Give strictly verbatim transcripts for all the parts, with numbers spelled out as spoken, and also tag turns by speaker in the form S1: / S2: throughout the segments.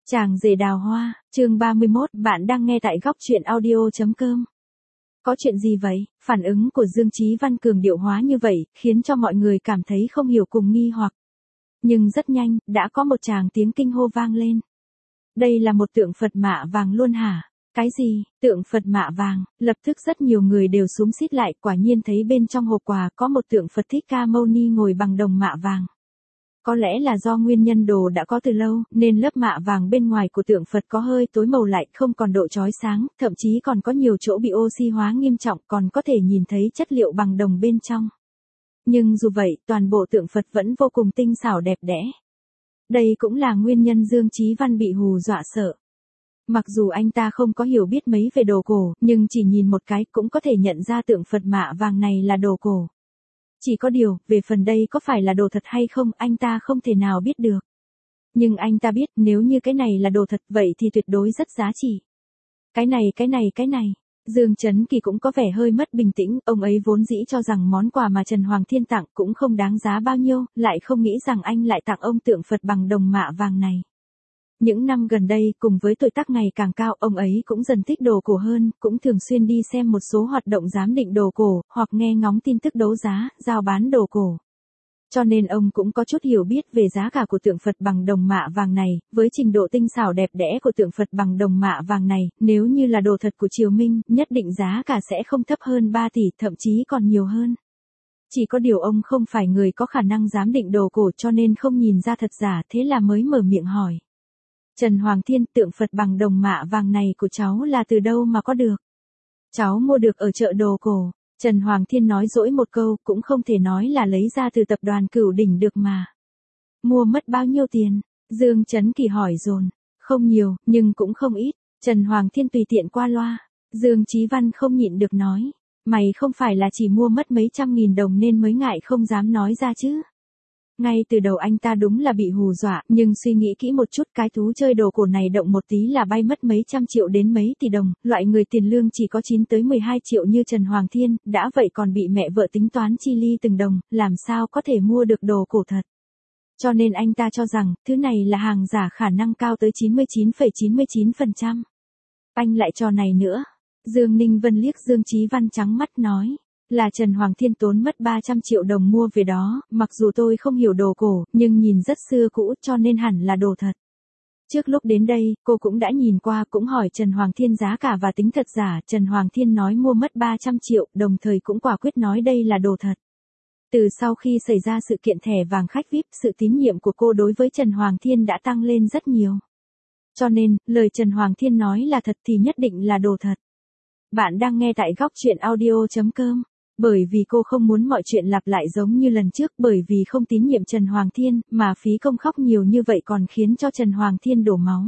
S1: Chàng rể đào hoa, chương ba mươi mốt, bạn đang nghe tại góc truyện audio chấm com. Có chuyện gì vậy? Phản ứng của Dương Chí Văn cường điệu hóa như vậy, khiến cho mọi người cảm thấy không hiểu cùng nghi hoặc. Nhưng rất nhanh, đã có một tràng tiếng kinh hô vang lên. Đây là một tượng Phật mạ vàng luôn hả? Cái gì? Tượng Phật mạ vàng? Lập tức rất nhiều người đều xúm xít lại, quả nhiên thấy bên trong hộp quà có một tượng Phật Thích Ca Mâu Ni ngồi bằng đồng mạ vàng. Có lẽ là do nguyên nhân đồ đã có từ lâu, nên lớp mạ vàng bên ngoài của tượng Phật có hơi tối màu lại, không còn độ chói sáng, thậm chí còn có nhiều chỗ bị oxy hóa nghiêm trọng, còn có thể nhìn thấy chất liệu bằng đồng bên trong. Nhưng dù vậy, toàn bộ tượng Phật vẫn vô cùng tinh xảo đẹp đẽ. Đây cũng là nguyên nhân Dương Chí Văn bị hù dọa sợ. Mặc dù anh ta không có hiểu biết mấy về đồ cổ, nhưng chỉ nhìn một cái cũng có thể nhận ra tượng Phật mạ vàng này là đồ cổ. Chỉ có điều, về phần đây có phải là đồ thật hay không, anh ta không thể nào biết được. Nhưng anh ta biết, nếu như cái này là đồ thật, vậy thì tuyệt đối rất giá trị. Cái này, cái này, cái này. Dương Chấn Kỳ cũng có vẻ hơi mất bình tĩnh, ông ấy vốn dĩ cho rằng món quà mà Trần Hoàng Thiên tặng cũng không đáng giá bao nhiêu, lại không nghĩ rằng anh lại tặng ông tượng Phật bằng đồng mạ vàng này. Những năm gần đây, cùng với tuổi tác ngày càng cao, ông ấy cũng dần thích đồ cổ hơn, cũng thường xuyên đi xem một số hoạt động giám định đồ cổ, hoặc nghe ngóng tin tức đấu giá, giao bán đồ cổ. Cho nên ông cũng có chút hiểu biết về giá cả của tượng Phật bằng đồng mạ vàng này, với trình độ tinh xảo đẹp đẽ của tượng Phật bằng đồng mạ vàng này, nếu như là đồ thật của Triều Minh, nhất định giá cả sẽ không thấp hơn ba tỷ, thậm chí còn nhiều hơn. Chỉ có điều ông không phải người có khả năng giám định đồ cổ cho nên không nhìn ra thật giả, thế là mới mở miệng hỏi. Trần Hoàng Thiên, tượng Phật bằng đồng mạ vàng này của cháu là từ đâu mà có được? Cháu mua được ở chợ đồ cổ. Trần Hoàng Thiên nói dỗi một câu, cũng không thể nói là lấy ra từ tập đoàn Cửu Đỉnh được mà. Mua mất bao nhiêu tiền? Dương Chấn Kỳ hỏi dồn. Không nhiều, nhưng cũng không ít. Trần Hoàng Thiên tùy tiện qua loa. Dương Chí Văn không nhịn được nói. Mày không phải là chỉ mua mất mấy trăm nghìn đồng nên mới ngại không dám nói ra chứ? Ngay từ đầu anh ta đúng là bị hù dọa, nhưng suy nghĩ kỹ một chút, cái thú chơi đồ cổ này động một tí là bay mất mấy trăm triệu đến mấy tỷ đồng, loại người tiền lương chỉ có chín tới mười hai triệu như Trần Hoàng Thiên, đã vậy còn bị mẹ vợ tính toán chi ly từng đồng, làm sao có thể mua được đồ cổ thật. Cho nên anh ta cho rằng, thứ này là hàng giả khả năng cao tới chín mươi chín phẩy chín mươi chín phần trăm. Anh lại trò này nữa. Dương Ninh Vân liếc Dương Chí Văn trắng mắt nói. Là Trần Hoàng Thiên tốn mất ba trăm triệu đồng mua về đó, mặc dù tôi không hiểu đồ cổ, nhưng nhìn rất xưa cũ cho nên hẳn là đồ thật. Trước lúc đến đây, cô cũng đã nhìn qua, cũng hỏi Trần Hoàng Thiên giá cả và tính thật giả, Trần Hoàng Thiên nói mua mất ba trăm triệu, đồng thời cũng quả quyết nói đây là đồ thật. Từ sau khi xảy ra sự kiện thẻ vàng khách vi ai pi, sự tín nhiệm của cô đối với Trần Hoàng Thiên đã tăng lên rất nhiều. Cho nên, lời Trần Hoàng Thiên nói là thật thì nhất định là đồ thật. Bạn đang nghe tại góc truyện audio chấm com. Bởi vì cô không muốn mọi chuyện lặp lại giống như lần trước, bởi vì không tín nhiệm Trần Hoàng Thiên, mà phí công khóc nhiều như vậy còn khiến cho Trần Hoàng Thiên đổ máu.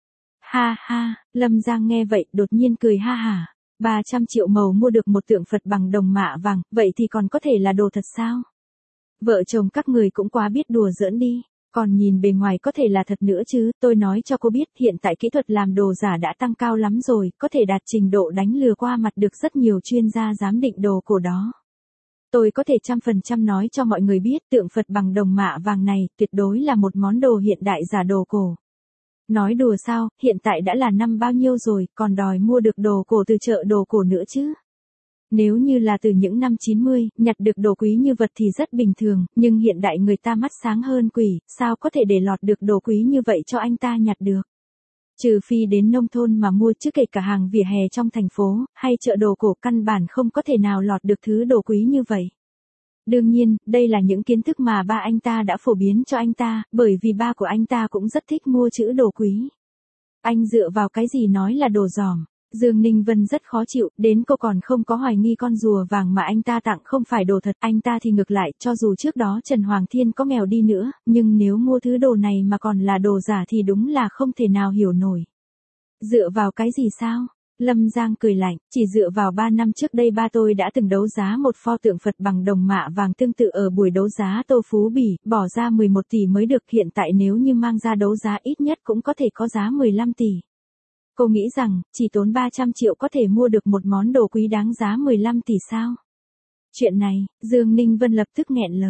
S1: Ha ha, Lâm Giang nghe vậy, đột nhiên cười ha hả. ba trăm triệu màu mua được một tượng Phật bằng đồng mạ vàng, vậy thì còn có thể là đồ thật sao? Vợ chồng các người cũng quá biết đùa giỡn đi. Còn nhìn bề ngoài có thể là thật nữa chứ, tôi nói cho cô biết, hiện tại kỹ thuật làm đồ giả đã tăng cao lắm rồi, có thể đạt trình độ đánh lừa qua mặt được rất nhiều chuyên gia giám định đồ cổ đó. Tôi có thể trăm phần trăm nói cho mọi người biết, tượng Phật bằng đồng mạ vàng này, tuyệt đối là một món đồ hiện đại giả đồ cổ. Nói đùa sao, hiện tại đã là năm bao nhiêu rồi, còn đòi mua được đồ cổ từ chợ đồ cổ nữa chứ? Nếu như là từ những năm chín mươi, nhặt được đồ quý như vật thì rất bình thường, nhưng hiện đại người ta mắt sáng hơn quỷ, sao có thể để lọt được đồ quý như vậy cho anh ta nhặt được. Trừ phi đến nông thôn mà mua, chứ kể cả hàng vỉa hè trong thành phố, hay chợ đồ cổ, căn bản không có thể nào lọt được thứ đồ quý như vậy. Đương nhiên, đây là những kiến thức mà ba anh ta đã phổ biến cho anh ta, bởi vì ba của anh ta cũng rất thích mua chữ đồ quý. Anh dựa vào cái gì nói là đồ giỏm? Dương Ninh Vân rất khó chịu, đến cô còn không có hoài nghi con rùa vàng mà anh ta tặng không phải đồ thật, anh ta thì ngược lại, cho dù trước đó Trần Hoàng Thiên có nghèo đi nữa, nhưng nếu mua thứ đồ này mà còn là đồ giả thì đúng là không thể nào hiểu nổi. Dựa vào cái gì sao? Lâm Giang cười lạnh, chỉ dựa vào ba năm trước đây ba tôi đã từng đấu giá một pho tượng Phật bằng đồng mạ vàng tương tự ở buổi đấu giá Tô Phú Bỉ, bỏ ra mười một tỷ mới được, hiện tại nếu như mang ra đấu giá ít nhất cũng có thể có giá mười lăm tỷ. Cô nghĩ rằng, chỉ tốn ba trăm triệu có thể mua được một món đồ quý đáng giá mười lăm tỷ sao? Chuyện này, Dương Ninh Vân lập tức nghẹn lời.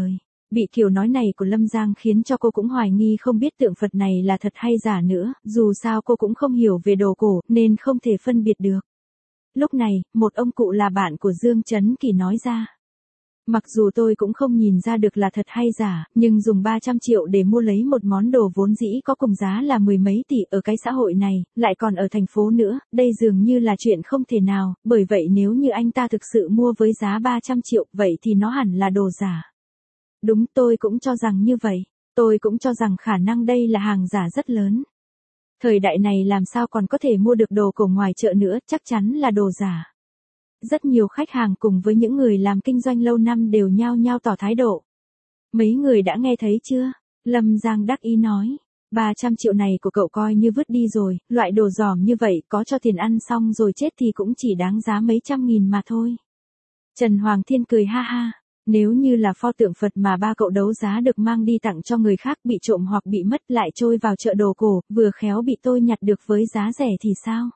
S1: Bị kiểu nói này của Lâm Giang khiến cho cô cũng hoài nghi không biết tượng Phật này là thật hay giả nữa, dù sao cô cũng không hiểu về đồ cổ nên không thể phân biệt được. Lúc này, một ông cụ là bạn của Dương Chấn Kỳ nói ra. Mặc dù tôi cũng không nhìn ra được là thật hay giả, nhưng dùng ba trăm triệu để mua lấy một món đồ vốn dĩ có cùng giá là mười mấy tỷ ở cái xã hội này, lại còn ở thành phố nữa, đây dường như là chuyện không thể nào, bởi vậy nếu như anh ta thực sự mua với giá ba trăm triệu, vậy thì nó hẳn là đồ giả. Đúng, tôi cũng cho rằng như vậy, tôi cũng cho rằng khả năng đây là hàng giả rất lớn. Thời đại này làm sao còn có thể mua được đồ cổ ngoài chợ nữa, chắc chắn là đồ giả. Rất nhiều khách hàng cùng với những người làm kinh doanh lâu năm đều nhao nhao tỏ thái độ. Mấy người đã nghe thấy chưa? Lâm Giang đắc ý nói. ba trăm triệu này của cậu coi như vứt đi rồi, loại đồ giỏm như vậy có cho tiền ăn xong rồi chết thì cũng chỉ đáng giá mấy trăm nghìn mà thôi. Trần Hoàng Thiên cười ha ha. Nếu như là pho tượng Phật mà ba cậu đấu giá được mang đi tặng cho người khác bị trộm hoặc bị mất lại trôi vào chợ đồ cổ, vừa khéo bị tôi nhặt được với giá rẻ thì sao?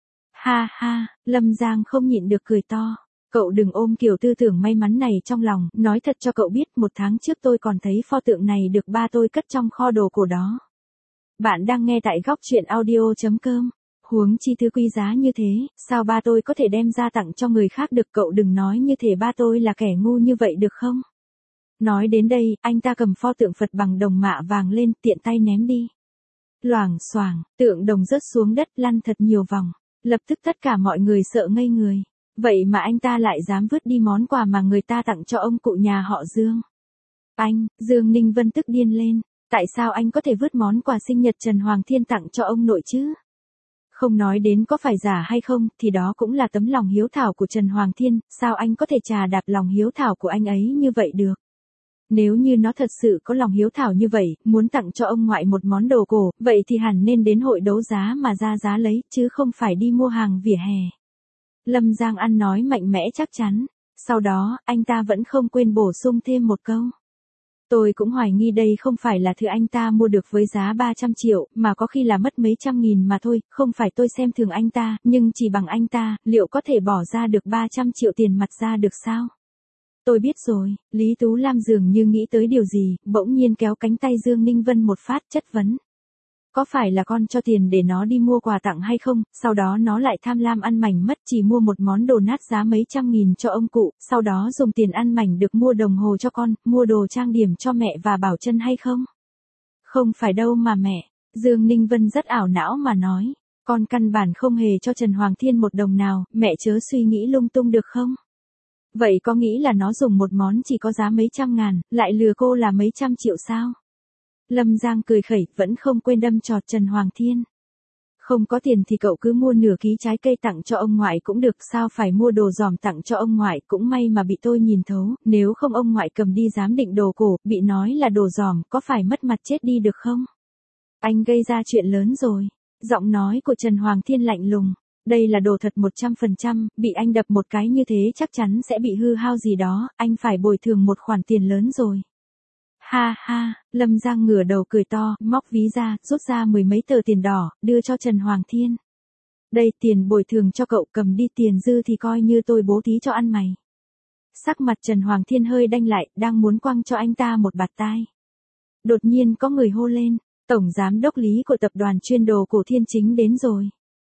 S1: Ha ha, Lâm Giang không nhịn được cười to. Cậu đừng ôm kiểu tư tưởng may mắn này trong lòng, nói thật cho cậu biết một tháng trước tôi còn thấy pho tượng này được ba tôi cất trong kho đồ cổ đó. Bạn đang nghe tại góc truyện audio.com. Huống chi thứ quý giá như thế, sao ba tôi có thể đem ra tặng cho người khác được, cậu đừng nói như thể ba tôi là kẻ ngu như vậy được không? Nói đến đây, anh ta cầm pho tượng Phật bằng đồng mạ vàng lên, tiện tay ném đi. Loảng xoảng, tượng đồng rớt xuống đất lăn thật nhiều vòng. Lập tức tất cả mọi người sợ ngây người. Vậy mà anh ta lại dám vứt đi món quà mà người ta tặng cho ông cụ nhà họ Dương. Anh, Dương Ninh Vân tức điên lên. Tại sao anh có thể vứt món quà sinh nhật Trần Hoàng Thiên tặng cho ông nội chứ? Không nói đến có phải giả hay không, thì đó cũng là tấm lòng hiếu thảo của Trần Hoàng Thiên, sao anh có thể trà đạp lòng hiếu thảo của anh ấy như vậy được? Nếu như nó thật sự có lòng hiếu thảo như vậy, muốn tặng cho ông ngoại một món đồ cổ, vậy thì hẳn nên đến hội đấu giá mà ra giá lấy, chứ không phải đi mua hàng vỉa hè. Lâm Giang ăn nói mạnh mẽ chắc chắn. Sau đó, anh ta vẫn không quên bổ sung thêm một câu. Tôi cũng hoài nghi đây không phải là thứ anh ta mua được với giá ba trăm triệu, mà có khi là mất mấy trăm nghìn mà thôi, không phải tôi xem thường anh ta, nhưng chỉ bằng anh ta, liệu có thể bỏ ra được ba trăm triệu tiền mặt ra được sao? Tôi biết rồi, Lý Tú Lam dường như nghĩ tới điều gì, bỗng nhiên kéo cánh tay Dương Ninh Vân một phát chất vấn. Có phải là con cho tiền để nó đi mua quà tặng hay không, sau đó nó lại tham lam ăn mảnh mất chỉ mua một món đồ nát giá mấy trăm nghìn cho ông cụ, sau đó dùng tiền ăn mảnh được mua đồng hồ cho con, mua đồ trang điểm cho mẹ và Bảo Trân hay không? Không phải đâu mà mẹ, Dương Ninh Vân rất ảo não mà nói, con căn bản không hề cho Trần Hoàng Thiên một đồng nào, mẹ chớ suy nghĩ lung tung được không? Vậy có nghĩ là nó dùng một món chỉ có giá mấy trăm ngàn, lại lừa cô là mấy trăm triệu sao? Lâm Giang cười khẩy, vẫn không quên đâm chọt Trần Hoàng Thiên. Không có tiền thì cậu cứ mua nửa ký trái cây tặng cho ông ngoại cũng được, sao phải mua đồ giòm tặng cho ông ngoại, cũng may mà bị tôi nhìn thấu, nếu không ông ngoại cầm đi giám định đồ cổ, bị nói là đồ giòm, có phải mất mặt chết đi được không? Anh gây ra chuyện lớn rồi. Giọng nói của Trần Hoàng Thiên lạnh lùng. Đây là đồ thật một trăm phần trăm, bị anh đập một cái như thế chắc chắn sẽ bị hư hao gì đó, anh phải bồi thường một khoản tiền lớn rồi. Ha ha, Lâm Giang ngửa đầu cười to, móc ví ra, rút ra mười mấy tờ tiền đỏ, đưa cho Trần Hoàng Thiên. Đây, tiền bồi thường cho cậu, cầm đi, tiền dư thì coi như tôi bố thí cho ăn mày. Sắc mặt Trần Hoàng Thiên hơi đanh lại, đang muốn quăng cho anh ta một bạt tai. Đột nhiên có người hô lên, Tổng Giám Đốc Lý của tập đoàn chuyên đồ cổ Thiên Chính đến rồi.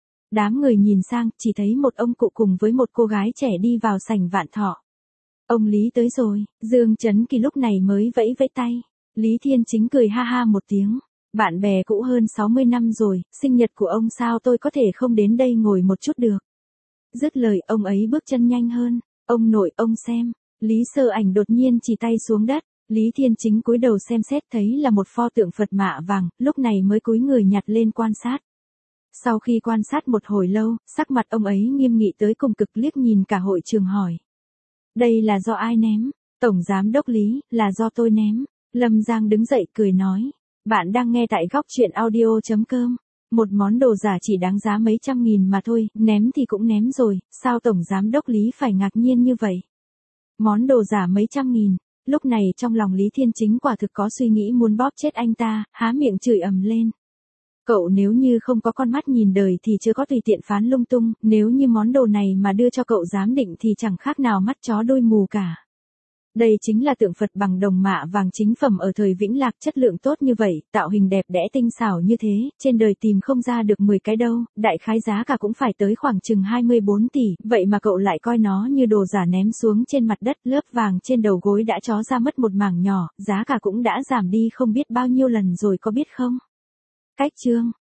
S1: Đám người nhìn sang, chỉ thấy một ông cụ cùng với một cô gái trẻ đi vào sảnh Vạn Thọ. Ông Lý tới rồi, Dương Chấn Kỳ lúc này mới vẫy vẫy tay. Lý Thiên Chính cười ha ha một tiếng. Bạn bè cũ hơn sáu mươi năm rồi, sinh nhật của ông sao tôi có thể không đến đây ngồi một chút được. Dứt lời ông ấy bước chân nhanh hơn. Ông nội, ông xem. Lý Sơ Ảnh đột nhiên chỉ tay xuống đất. Lý Thiên Chính cúi đầu xem xét thấy là một pho tượng Phật mạ vàng, lúc này mới cúi người nhặt lên quan sát. Sau khi quan sát một hồi lâu, sắc mặt ông ấy nghiêm nghị tới cùng cực, liếc nhìn cả hội trường hỏi. Đây là do ai ném? Tổng Giám Đốc Lý, là do tôi ném. Lâm Giang đứng dậy cười nói. Bạn đang nghe tại góc truyện audio.com. Một món đồ giả chỉ đáng giá mấy trăm nghìn mà thôi, ném thì cũng ném rồi, sao Tổng Giám Đốc Lý phải ngạc nhiên như vậy? Món đồ giả mấy trăm nghìn. Lúc này trong lòng Lý Thiên Chính quả thực có suy nghĩ muốn bóp chết anh ta, há miệng chửi ầm lên. Cậu nếu như không có con mắt nhìn đời thì chưa có tùy tiện phán lung tung, nếu như món đồ này mà đưa cho cậu giám định thì chẳng khác nào mắt chó đôi mù cả. Đây chính là tượng Phật bằng đồng mạ vàng chính phẩm ở thời Vĩnh Lạc, chất lượng tốt như vậy, tạo hình đẹp đẽ tinh xảo như thế, trên đời tìm không ra được mười cái đâu, đại khái giá cả cũng phải tới khoảng chừng hai mươi bốn tỷ, vậy mà cậu lại coi nó như đồ giả ném xuống trên mặt đất, lớp vàng trên đầu gối đã chó ra mất một mảng nhỏ, giá cả cũng đã giảm đi không biết bao nhiêu lần rồi có biết không? Cách chương